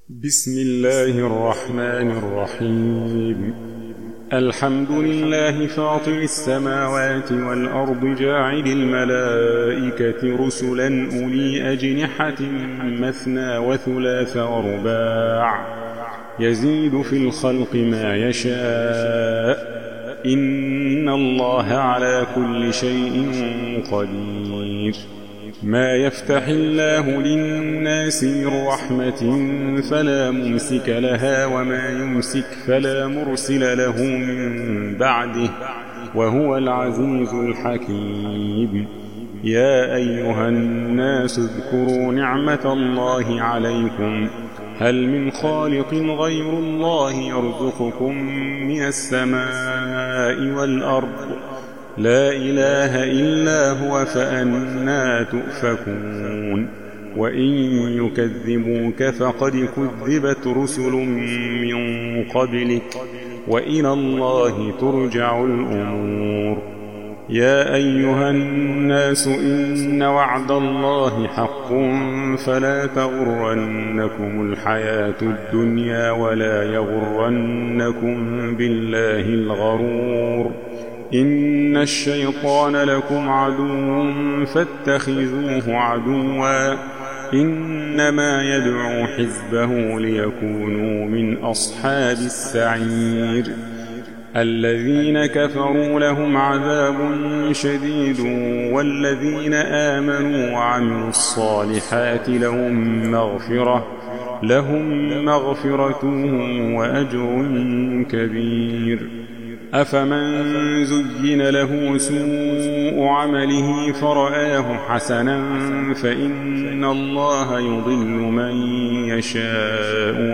بسم الله الرحمن الرحيم. الحمد لله فاطر السماوات والأرض جاعل الملائكة رسلا أولي أجنحة مثنى وثلاث ورباع يزيد في الخلق ما يشاء إن الله على كل شيء قدير. ما يفتح الله للناس من رحمة فلا ممسك لها وما يمسك فلا مرسل له من بعده وهو العزيز الحكيم. يا أيها الناس اذكروا نعمة الله عليكم هل من خالق غير الله يرزقكم من السماء والأرض لا إله إلا هو فأنى تؤفكون. وإن يكذبوك فقد كذبت رسل من قبلك وإلى الله ترجع الأمور. يا أيها الناس إن وعد الله حق فلا تغرنكم الحياة الدنيا ولا يغرنكم بالله الغرور. إن الشيطان لكم عدو فاتخذوه عدوا إنما يدعو حزبه ليكونوا من أصحاب السعير. الذين كفروا لهم عذاب شديد والذين آمنوا وعملوا الصالحات لهم مغفرة وأجر كبير. أفمن زين له سوء عمله فرآه حسنا فإن الله يضل من يشاء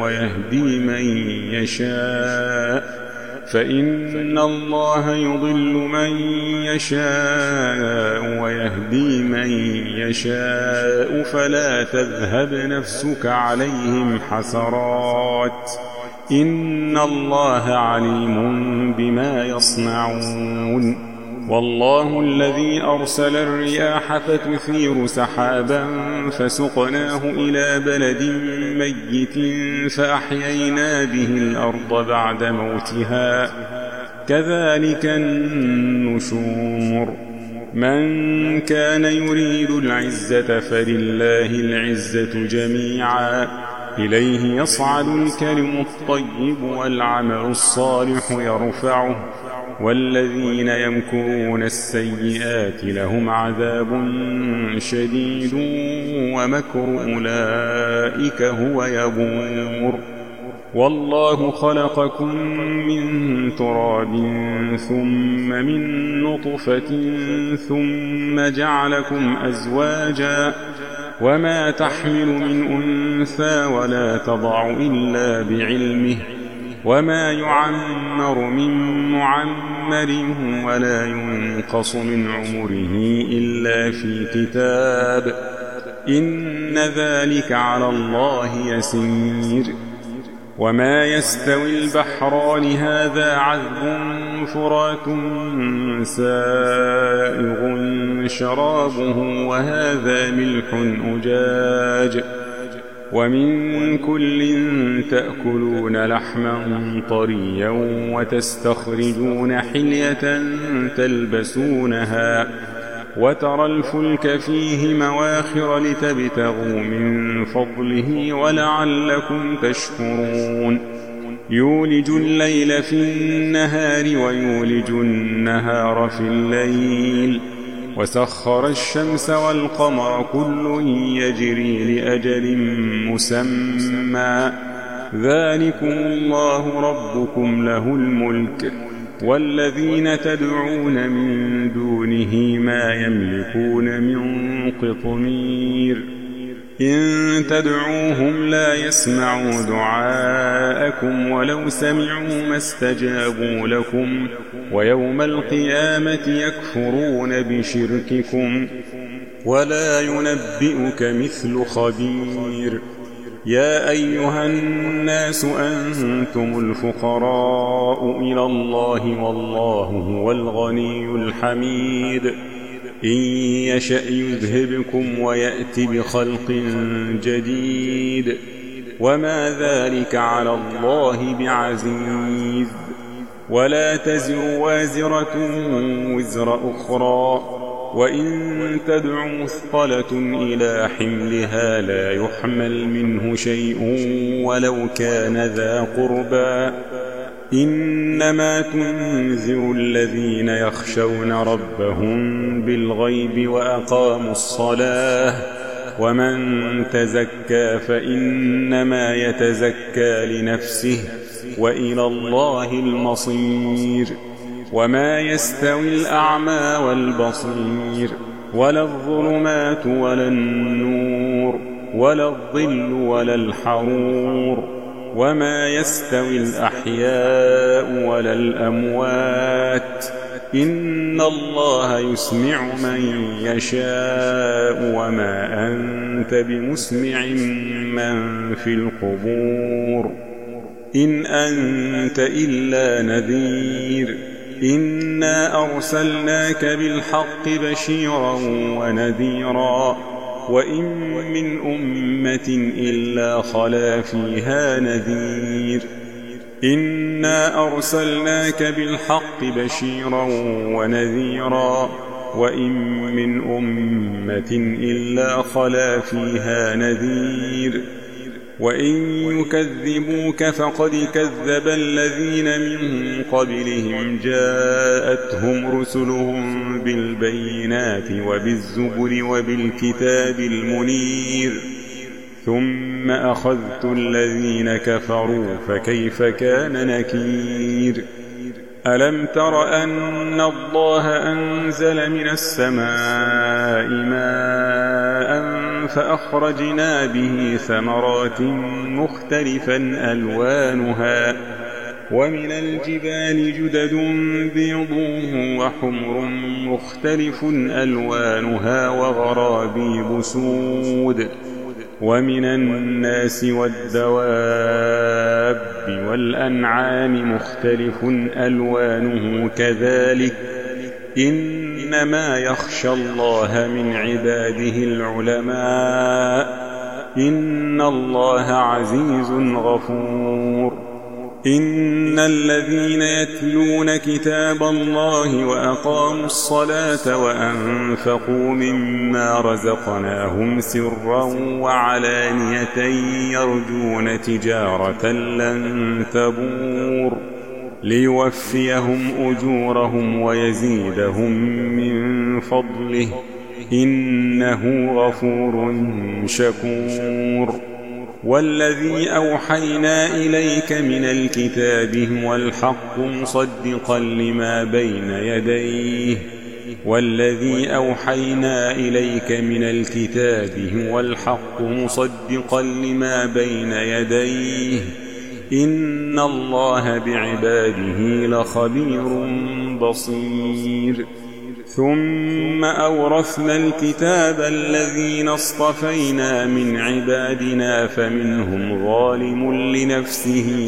ويهدي من يشاء فلا تذهب نفسك عليهم حسرات إن الله عليم بما يصنعون. والله الذي أرسل الرياح فتثير سحابا فسقناه إلى بلد ميت فأحيينا به الأرض بعد موتها كذلك النشور. من كان يريد العزة فلله العزة جميعا إليه يصعد الكلم الطيب والعمل الصالح يرفعه والذين يمكرون السيئات لهم عذاب شديد ومكر أولئك هو يبور. والله خلقكم من تراب ثم من نطفة ثم جعلكم أزواجا وما تحمل من أنثى ولا تضع إلا بعلمه وما يعمر من معمر ولا ينقص من عمره إلا في كتاب إن ذلك على الله يسير. وما يستوي البحران هذا عذب فرات سائغ شرابه وهذا ملح أجاج ومن كل تأكلون لحما طريا وتستخرجون حلية تلبسونها وترى الفلك فيه مواخر لتبتغوا من فضله ولعلكم تشكرون. يولج الليل في النهار ويولج النهار في الليل وسخر الشمس والقمر كل يجري لأجل مسمى ذلكم الله ربكم له الملك والذين تدعون من دونه ما يملكون من قطمير. إن تدعوهم لا يسمعوا دعاءكم ولو سمعوا ما استجابوا لكم ويوم القيامة يكفرون بشرككم ولا ينبئك مثل خبير. يا أيها الناس أنتم الفقراء إلى الله والله هو الغني الحميد. إن يشأ يذهبكم ويأت بخلق جديد وما ذلك على الله بعزيز. ولا تزر وازرة وزر أخرى، وإن تدع مثقلة إلى حملها لا يحمل منه شيء ولو كان ذا قربى. إنما تنذر الذين يخشون ربهم بالغيب وأقاموا الصلاة، ومن تزكى فإنما يتزكى لنفسه، وإلى الله المصير. وما يستوي الأعمى والبصير، ولا الظلمات ولا النور، ولا الظل ولا الحرور، وما يستوي الأحياء ولا الأموات. إن الله يسمع من يشاء، وما أنت بمسمع من في القبور. إن أنت إلا نذير. إنا أرسلناك بالحق بشيرا ونذيرا، وإن من أمة إلا خلا فيها نذير. إنا أرسلناك بالحق بشيرا ونذيرا، وإن من أمة إلا خلا فيها نذير. وإن يكذبوك فقد كذب الذين من قبلهم، جاءتهم رسلهم بالبينات وبالزبر وبالكتاب المنير، ثم أخذت الذين كفروا فكيف كان نكير. ألم تر أن الله أنزل من السماء ماء فأخرجنا به ثمرات مختلفا ألوانها، ومن الجبال جدد بيض وحمر مختلف ألوانها وغرابيب سود، ومن الناس والدواب والأنعام مختلف ألوانه كذلك. إنما يخشى الله من عباده العلماء. إن الله عزيز غفور. إن الذين يتلون كتاب الله وأقاموا الصلاة وأنفقوا مما رزقناهم سرا وعلانية يرجون تجارة لن تبور، ليوفيهم أجورهم ويزيدهم من فضله، إنه غفور شكور. والذي أوحينا إليك من الكتاب هو الحق مصدقا لما بين يديه، والذي أوحينا إليك من الكتاب هو الحق مصدقا لما بين يديه، إن الله بعباده لخبير بصير. ثم أورثنا الكتاب الذين اصطفينا من عبادنا، فمنهم ظالم لنفسه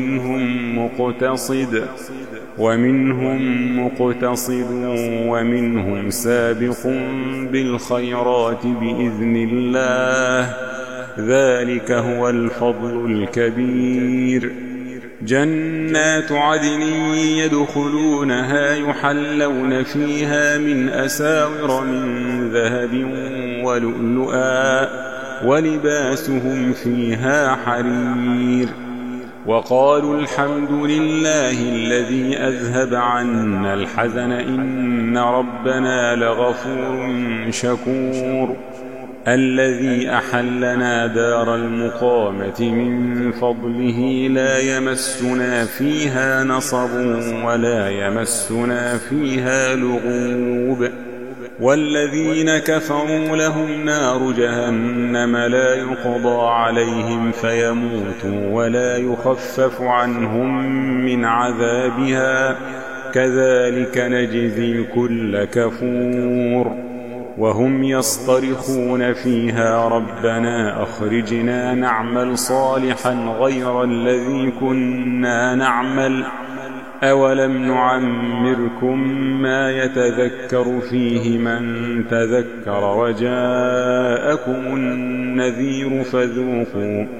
ومنهم مقتصد ومنهم سابق بالخيرات بإذن الله، ذلك هو الفضل الكبير. جنات عدن يدخلونها يحلون فيها من أساور من ذهب ولؤلؤا، ولباسهم فيها حرير. وقالوا الحمد لله الذي أذهب عنا الحزن إن ربنا لغفور شكور. الذي أحلنا دار المقامة من فضله لا يمسنا فيها نصب ولا يمسنا فيها لغوب. والذين كفروا لهم نار جهنم لا يقضى عليهم فيموتوا ولا يخفف عنهم من عذابها، كذلك نجزي كل كفور. وهم يصطرخون فيها ربنا أخرجنا نعمل صالحا غير الذي كنا نعمل، أولم نعمركم ما يتذكر فيه من تذكر وجاءكم النذير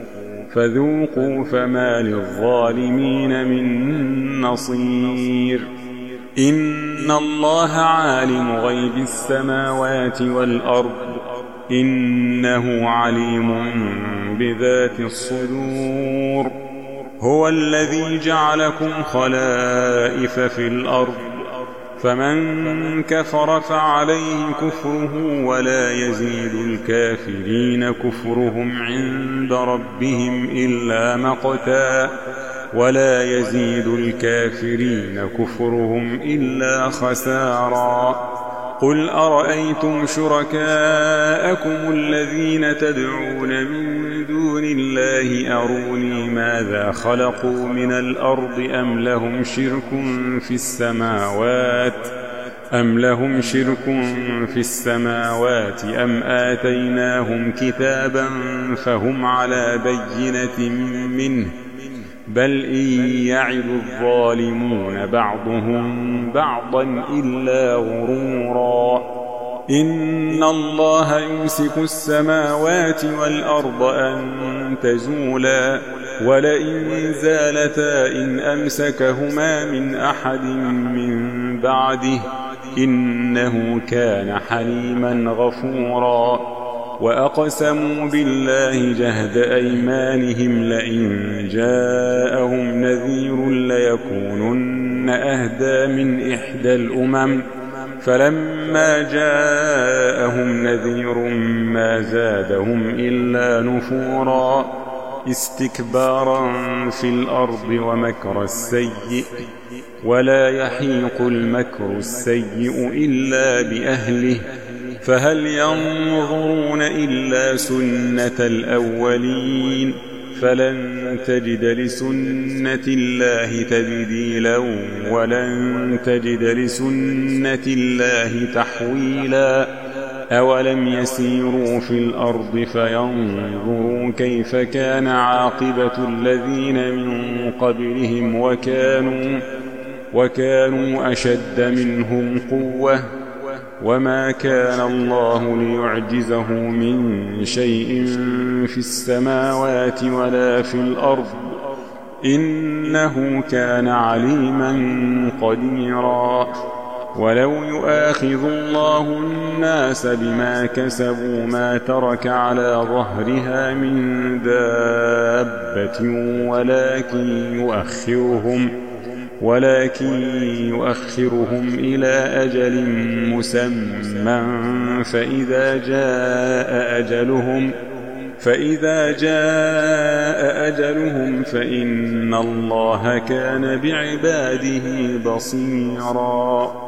فذوقوا فما للظالمين من نصير إن الله عالم غيب السماوات والأرض إنه عليم بذات الصدور هو الذي جعلكم خلائف في الأرض فمن كفر فعليه كفره ولا يزيد الكافرين كفرهم عند ربهم إلا مقتا ولا يزيد الكافرين كفرهم إلا خسارا قل أرأيتم شركاءكم الذين تدعون من دون الله أروني ماذا خلقوا من الأرض أم لهم شرك في السماوات أم آتيناهم كتابا فهم على بينة منه بل إن يعد الظالمون بعضهم بعضا إلا غرورا إن الله يمسك السماوات والأرض أن تزولا ولئن زالتا إن أمسكهما من أحد من بعده إنه كان حليما غفورا وأقسموا بالله جهد أيمانهم لئن جاءهم نذير ليكونن أهدى من إحدى الأمم فلما جاءهم نذير ما زادهم إلا نفورا استكبارا في الأرض ومكر السيء ولا يحيق المكر السيء إلا بأهله فهل ينظرون إلا سنة الأولين فلن تجد لسنة الله تبديلا ولن تجد لسنة الله تحويلا أولم يسيروا في الأرض فينظروا كيف كان عاقبة الذين من قبلهم وكانوا أشد منهم قوة وما كان الله ليعجزه من شيء في السماوات ولا في الأرض إنه كان عليما قديرا ولو يؤاخذ الله الناس بما كسبوا ما ترك على ظهرها من دابة ولكن يؤخرهم إلى أجل مسمى فإذا جاء أجلهم فإن الله كان بعباده بصيرا